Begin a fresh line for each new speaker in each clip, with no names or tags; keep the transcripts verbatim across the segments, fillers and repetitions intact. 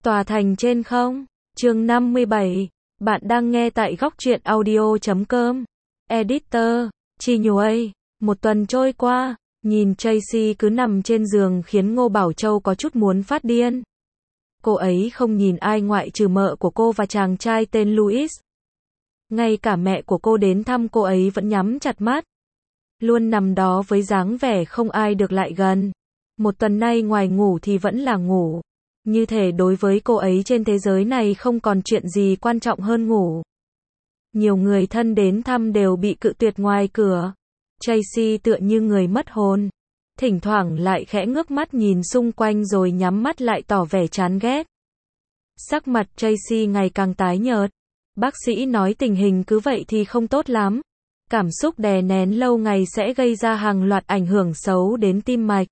Tòa thành trên không. Chương năm mươi bảy. Bạn đang nghe tại góc truyện audio chấm com. Editor, Chi Nhuây. Một tuần trôi qua, nhìn Tracy cứ nằm trên giường khiến Ngô Bảo Châu có chút muốn phát điên. Cô ấy không nhìn ai ngoại trừ mợ của cô và chàng trai tên Louis. Ngay cả mẹ của cô đến thăm cô ấy vẫn nhắm chặt mắt. Luôn nằm đó với dáng vẻ không ai được lại gần. Một tuần nay ngoài ngủ thì vẫn là ngủ. Như thể đối với cô ấy trên thế giới này không còn chuyện gì quan trọng hơn ngủ. Nhiều người thân đến thăm đều bị cự tuyệt ngoài cửa. Tracy tựa như người mất hồn. Thỉnh thoảng lại khẽ ngước mắt nhìn xung quanh rồi nhắm mắt lại tỏ vẻ chán ghét. Sắc mặt Tracy ngày càng tái nhợt. Bác sĩ nói tình hình cứ vậy thì không tốt lắm. Cảm xúc đè nén lâu ngày sẽ gây ra hàng loạt ảnh hưởng xấu đến tim mạch,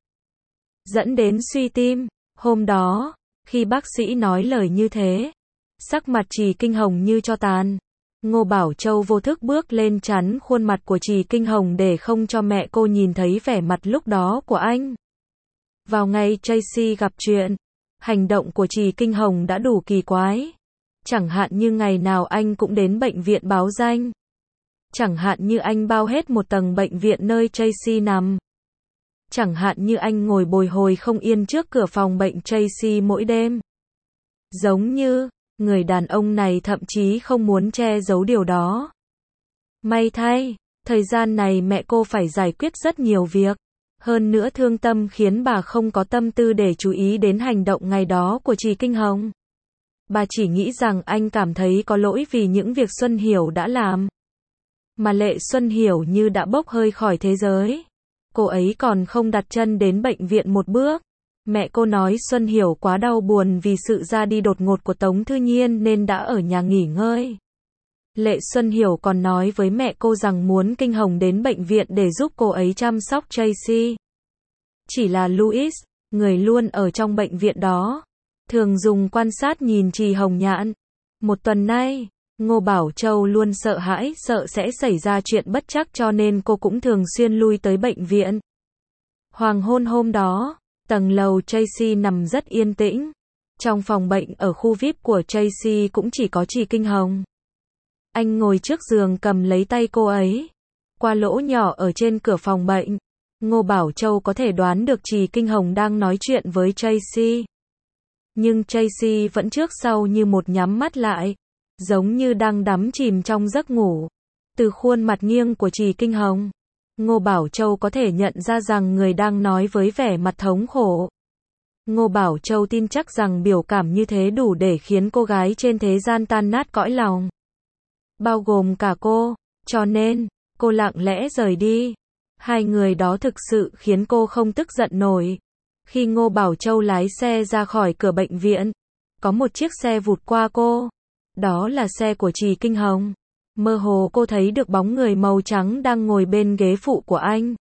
dẫn đến suy tim. Hôm đó, khi bác sĩ nói lời như thế, sắc mặt Trì Kinh Hồng như tro tàn. Ngô Bảo Châu vô thức bước lên chắn khuôn mặt của Trì Kinh Hồng để không cho mẹ cô nhìn thấy vẻ mặt lúc đó của anh. Vào ngày Tracy gặp chuyện, hành động của Trì Kinh Hồng đã đủ kỳ quái. Chẳng hạn như ngày nào anh cũng đến bệnh viện báo danh. Chẳng hạn như anh bao hết một tầng bệnh viện nơi Tracy nằm. Chẳng hạn như anh ngồi bồi hồi không yên trước cửa phòng bệnh Tracy mỗi đêm. Giống như, người đàn ông này thậm chí không muốn che giấu điều đó. May thay, thời gian này mẹ cô phải giải quyết rất nhiều việc. Hơn nữa thương tâm khiến bà không có tâm tư để chú ý đến hành động ngày đó của Trì Kinh Hồng. Bà chỉ nghĩ rằng anh cảm thấy có lỗi vì những việc Xuân Hiểu đã làm. Mà Lệ Xuân Hiểu như đã bốc hơi khỏi thế giới. Cô ấy còn không đặt chân đến bệnh viện một bước. Mẹ cô nói Xuân Hiểu quá đau buồn vì sự ra đi đột ngột của Tống Thư Nhiên nên đã ở nhà nghỉ ngơi. Lệ Xuân Hiểu còn nói với mẹ cô rằng muốn Kinh Hồng đến bệnh viện để giúp cô ấy chăm sóc Tracy. Chỉ là Louis, người luôn ở trong bệnh viện đó, thường dùng quan sát nhìn Trì Hồng Nhạn. Một tuần nay, Ngô Bảo Châu luôn sợ hãi sợ sẽ xảy ra chuyện bất trắc cho nên cô cũng thường xuyên lui tới bệnh viện. Hoàng hôn hôm đó, tầng lầu Tracy nằm rất yên tĩnh. Trong phòng bệnh ở khu vi ai pi của Tracy cũng chỉ có Trì Kinh Hồng. Anh ngồi trước giường cầm lấy tay cô ấy. Qua lỗ nhỏ ở trên cửa phòng bệnh, Ngô Bảo Châu có thể đoán được Trì Kinh Hồng đang nói chuyện với Tracy. Nhưng Tracy vẫn trước sau như một nhắm mắt lại, giống như đang đắm chìm trong giấc ngủ. Từ khuôn mặt nghiêng của Trì Kinh Hồng, Ngô Bảo Châu có thể nhận ra rằng người đang nói với vẻ mặt thống khổ. Ngô Bảo Châu tin chắc rằng biểu cảm như thế đủ để khiến cô gái trên thế gian tan nát cõi lòng. Bao gồm cả cô, cho nên, cô lặng lẽ rời đi. Hai người đó thực sự khiến cô không tức giận nổi. Khi Ngô Bảo Châu lái xe ra khỏi cửa bệnh viện, có một chiếc xe vụt qua cô. Đó là xe của Trì Kinh Hồng. Mơ hồ cô thấy được bóng người màu trắng đang ngồi bên ghế phụ của anh.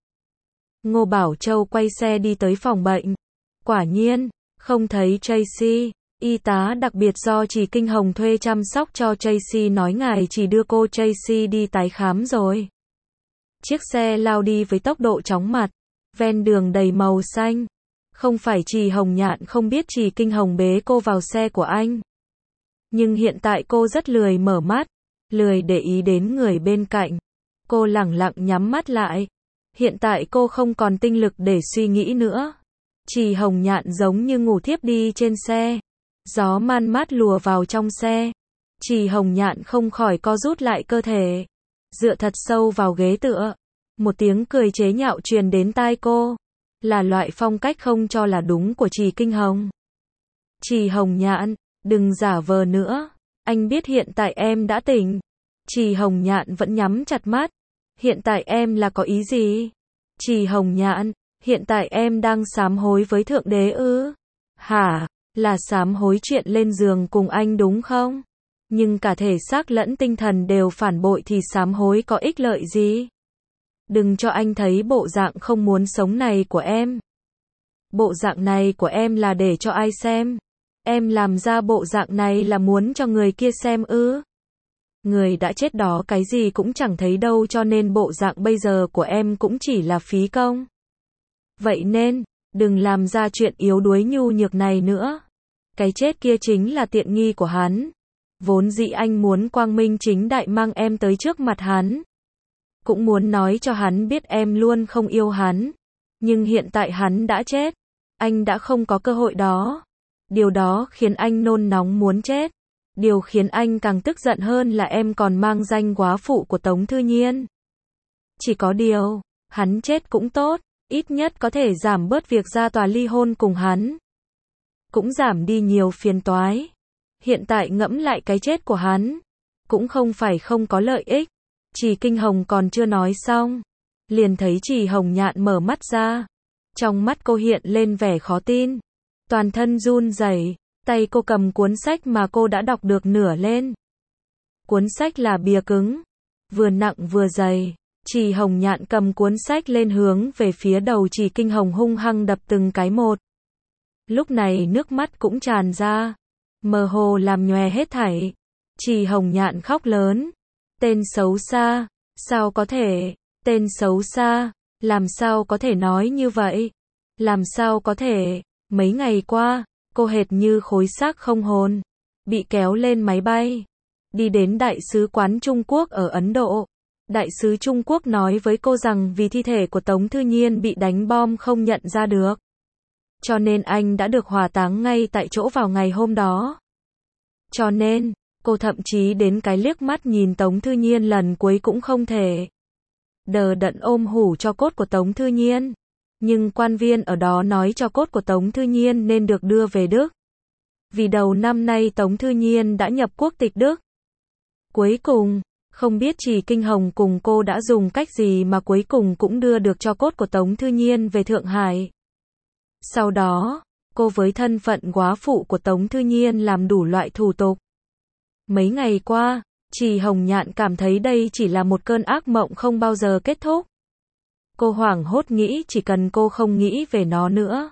Ngô Bảo Châu quay xe đi tới phòng bệnh. Quả nhiên, không thấy Tracy. Y tá đặc biệt do Trì Kinh Hồng thuê chăm sóc cho Tracy nói ngài chỉ đưa cô Tracy đi tái khám rồi. Chiếc xe lao đi với tốc độ chóng mặt. Ven đường đầy màu xanh. Không phải Trì Hồng Nhạn không biết Trì Kinh Hồng bế cô vào xe của anh. Nhưng hiện tại cô rất lười mở mắt, lười để ý đến người bên cạnh. Cô lẳng lặng nhắm mắt lại. Hiện tại cô không còn tinh lực để suy nghĩ nữa. Trì Hồng Nhạn giống như ngủ thiếp đi trên xe. Gió man mát lùa vào trong xe. Trì Hồng Nhạn không khỏi co rút lại cơ thể, dựa thật sâu vào ghế tựa. Một tiếng cười chế nhạo truyền đến tai cô. Là loại phong cách không cho là đúng của Trì Kinh Hồng. Trì Hồng Nhạn, đừng giả vờ nữa. Anh biết hiện tại em đã tỉnh. Trì Hồng Nhạn vẫn nhắm chặt mắt. Hiện tại em là có ý gì? Trì Hồng Nhạn, hiện tại em đang sám hối với Thượng Đế ư? Hả? Là sám hối chuyện lên giường cùng anh đúng không? Nhưng cả thể xác lẫn tinh thần đều phản bội thì sám hối có ích lợi gì? Đừng cho anh thấy bộ dạng không muốn sống này của em. Bộ dạng này của em là để cho ai xem? Em làm ra bộ dạng này là muốn cho người kia xem ư? Người đã chết đó cái gì cũng chẳng thấy đâu cho nên bộ dạng bây giờ của em cũng chỉ là phí công. Vậy nên, đừng làm ra chuyện yếu đuối nhu nhược này nữa. Cái chết kia chính là tiện nghi của hắn. Vốn dĩ anh muốn quang minh chính đại mang em tới trước mặt hắn. Cũng muốn nói cho hắn biết em luôn không yêu hắn. Nhưng hiện tại hắn đã chết. Anh đã không có cơ hội đó. Điều đó khiến anh nôn nóng muốn chết. Điều khiến anh càng tức giận hơn là em còn mang danh góa phụ của Tống Thư Nhiên. Chỉ có điều, hắn chết cũng tốt, ít nhất có thể giảm bớt việc ra tòa ly hôn cùng hắn. Cũng giảm đi nhiều phiền toái. Hiện tại ngẫm lại cái chết của hắn, cũng không phải không có lợi ích. Trì Kinh Hồng còn chưa nói xong, liền thấy Trì Hồng Nhạn mở mắt ra. Trong mắt cô hiện lên vẻ khó tin. Toàn thân run rẩy, tay cô cầm cuốn sách mà cô đã đọc được nửa lên. Cuốn sách là bìa cứng, vừa nặng vừa dày. Trì Hồng Nhạn cầm cuốn sách lên hướng về phía đầu Trì Kinh Hồng hung hăng đập từng cái một. Lúc này nước mắt cũng tràn ra, mơ hồ làm nhòe hết thảy. Trì Hồng Nhạn khóc lớn. Tên xấu xa, sao có thể, tên xấu xa, làm sao có thể nói như vậy? Làm sao có thể, mấy ngày qua, cô hệt như khối xác không hồn, bị kéo lên máy bay, đi đến Đại sứ quán Trung Quốc ở Ấn Độ. Đại sứ Trung Quốc nói với cô rằng vì thi thể của Tống Thư Nhiên bị đánh bom không nhận ra được. Cho nên anh đã được hỏa táng ngay tại chỗ vào ngày hôm đó. Cho nên, cô thậm chí đến cái liếc mắt nhìn Tống Thư Nhiên lần cuối cũng không thể. Đờ đẫn ôm hủ cho cốt của Tống Thư Nhiên. Nhưng quan viên ở đó nói cho cốt của Tống Thư Nhiên nên được đưa về Đức. Vì đầu năm nay Tống Thư Nhiên đã nhập quốc tịch Đức. Cuối cùng, không biết Trì Kinh Hồng cùng cô đã dùng cách gì mà cuối cùng cũng đưa được cho cốt của Tống Thư Nhiên về Thượng Hải. Sau đó, cô với thân phận góa phụ của Tống Thư Nhiên làm đủ loại thủ tục. Mấy ngày qua, Trì Hồng Nhạn cảm thấy đây chỉ là một cơn ác mộng không bao giờ kết thúc. Cô hoảng hốt nghĩ chỉ cần cô không nghĩ về nó nữa,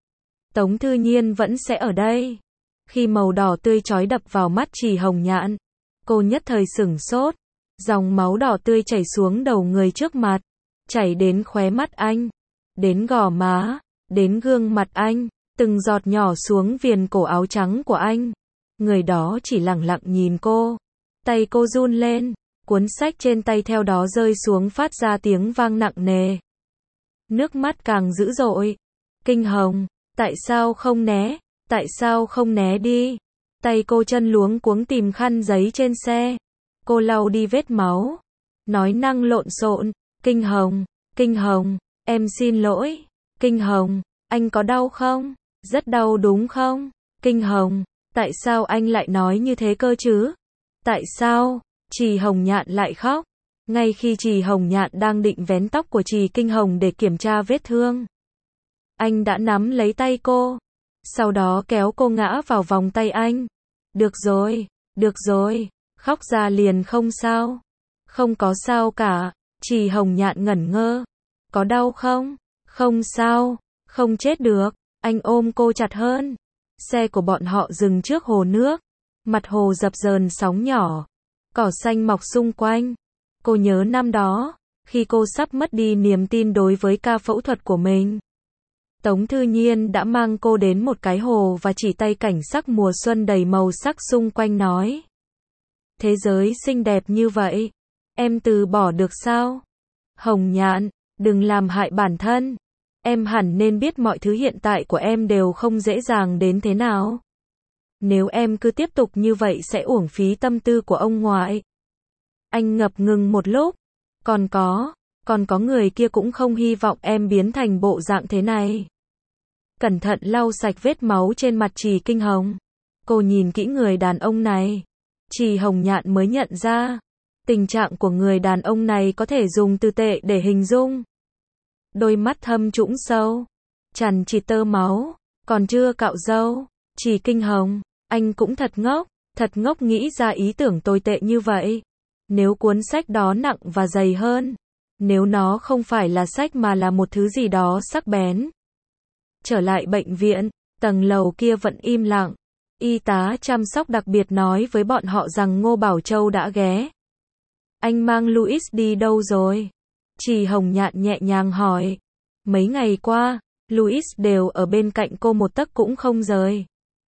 Tống Thư Nhiên vẫn sẽ ở đây. Khi màu đỏ tươi chói đập vào mắt Trì Hồng Nhạn, cô nhất thời sửng sốt. Dòng máu đỏ tươi chảy xuống đầu người trước mặt, chảy đến khóe mắt anh, đến gò má, đến gương mặt anh, từng giọt nhỏ xuống viền cổ áo trắng của anh. Người đó chỉ lặng lặng nhìn cô. Tay cô run lên, cuốn sách trên tay theo đó rơi xuống phát ra tiếng vang nặng nề. Nước mắt càng dữ dội. Kinh Hồng, tại sao không né? Tại sao không né đi? Tay cô chân luống cuống tìm khăn giấy trên xe. Cô lau đi vết máu. Nói năng lộn xộn. Kinh Hồng, Kinh Hồng, em xin lỗi. Kinh Hồng, anh có đau không? Rất đau đúng không? Kinh Hồng, tại sao anh lại nói như thế cơ chứ? Tại sao? Trì Hồng Nhạn lại khóc. Ngay khi Trì Hồng Nhạn đang định vén tóc của Trì Kinh Hồng để kiểm tra vết thương, anh đã nắm lấy tay cô, sau đó kéo cô ngã vào vòng tay anh. Được rồi, được rồi, khóc ra liền không sao. Không có sao cả. Trì Hồng Nhạn ngẩn ngơ. Có đau không? Không sao, không chết được. Anh ôm cô chặt hơn. Xe của bọn họ dừng trước hồ nước. Mặt hồ dập dờn sóng nhỏ. Cỏ xanh mọc xung quanh. Cô nhớ năm đó, khi cô sắp mất đi niềm tin đối với ca phẫu thuật của mình. Tống Thư Nhiên đã mang cô đến một cái hồ và chỉ tay cảnh sắc mùa xuân đầy màu sắc xung quanh nói. Thế giới xinh đẹp như vậy, em từ bỏ được sao? Hồng Nhạn, đừng làm hại bản thân. Em hẳn nên biết mọi thứ hiện tại của em đều không dễ dàng đến thế nào. Nếu em cứ tiếp tục như vậy sẽ uổng phí tâm tư của ông ngoại. Anh ngập ngừng một lúc. Còn có, còn có người kia cũng không hy vọng em biến thành bộ dạng thế này. Cẩn thận lau sạch vết máu trên mặt Trì Kinh Hồng. Cô nhìn kỹ người đàn ông này. Trì Hồng Nhạn mới nhận ra, tình trạng của người đàn ông này có thể dùng từ tệ để hình dung. Đôi mắt thâm trũng sâu, chằn chịt tơ máu, còn chưa cạo râu. Trì Kinh Hồng, anh cũng thật ngốc, thật ngốc nghĩ ra ý tưởng tồi tệ như vậy. Nếu cuốn sách đó nặng và dày hơn, nếu nó không phải là sách mà là một thứ gì đó sắc bén. Trở lại bệnh viện, tầng lầu kia vẫn im lặng. Y tá chăm sóc đặc biệt nói với bọn họ rằng Ngô Bảo Châu đã ghé. Anh mang Louis đi đâu rồi? Trì Hồng Nhạn nhẹ nhàng hỏi. Mấy ngày qua, Louis đều ở bên cạnh cô một tấc cũng không rời.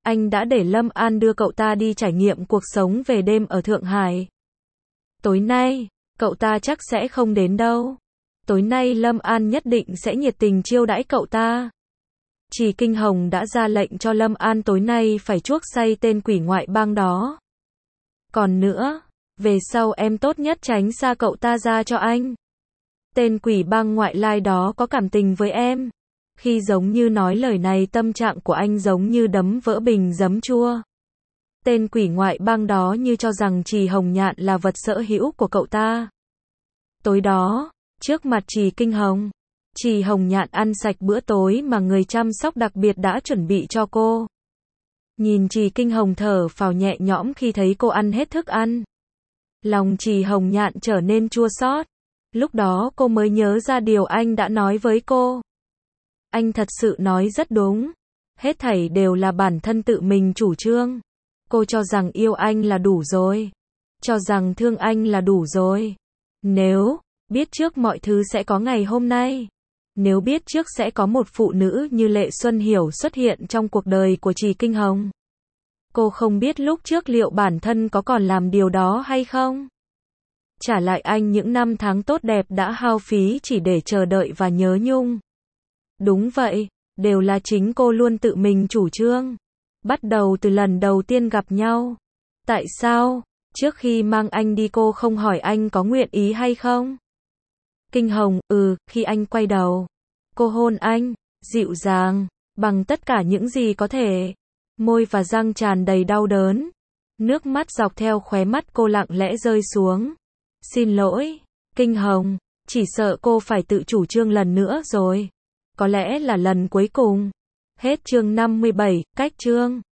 Anh đã để Lâm An đưa cậu ta đi trải nghiệm cuộc sống về đêm ở Thượng Hải. Tối nay, cậu ta chắc sẽ không đến đâu. Tối nay Lâm An nhất định sẽ nhiệt tình chiêu đãi cậu ta. Trì Kinh Hồng đã ra lệnh cho Lâm An tối nay phải chuốc say tên quỷ ngoại bang đó. Còn nữa, về sau em tốt nhất tránh xa cậu ta ra cho anh. Tên quỷ bang ngoại lai đó có cảm tình với em. Khi giống như nói lời này tâm trạng của anh giống như đấm vỡ bình giấm chua. Tên quỷ ngoại bang đó như cho rằng Trì Hồng Nhạn là vật sở hữu của cậu ta. Tối đó, trước mặt Trì Kinh Hồng, Trì Hồng Nhạn ăn sạch bữa tối mà người chăm sóc đặc biệt đã chuẩn bị cho cô. Nhìn Trì Kinh Hồng thở phào nhẹ nhõm khi thấy cô ăn hết thức ăn. Lòng Trì Hồng Nhạn trở nên chua xót. Lúc đó cô mới nhớ ra điều anh đã nói với cô. Anh thật sự nói rất đúng. Hết thảy đều là bản thân tự mình chủ trương. Cô cho rằng yêu anh là đủ rồi. Cho rằng thương anh là đủ rồi. Nếu biết trước mọi thứ sẽ có ngày hôm nay. Nếu biết trước sẽ có một phụ nữ như Lệ Xuân Hiểu xuất hiện trong cuộc đời của Trì Kinh Hồng. Cô không biết lúc trước liệu bản thân có còn làm điều đó hay không. Trả lại anh những năm tháng tốt đẹp đã hao phí chỉ để chờ đợi và nhớ nhung. Đúng vậy, đều là chính cô luôn tự mình chủ trương. Bắt đầu từ lần đầu tiên gặp nhau. Tại sao, trước khi mang anh đi cô không hỏi anh có nguyện ý hay không? Kinh Hồng, ừ, khi anh quay đầu. Cô hôn anh, dịu dàng, bằng tất cả những gì có thể. Môi và răng tràn đầy đau đớn. Nước mắt dọc theo khóe mắt cô lặng lẽ rơi xuống. Xin lỗi, Kinh Hồng, chỉ sợ cô phải tự chủ trương lần nữa rồi. Có lẽ là lần cuối cùng. Hết chương năm mươi bảy, cách chương.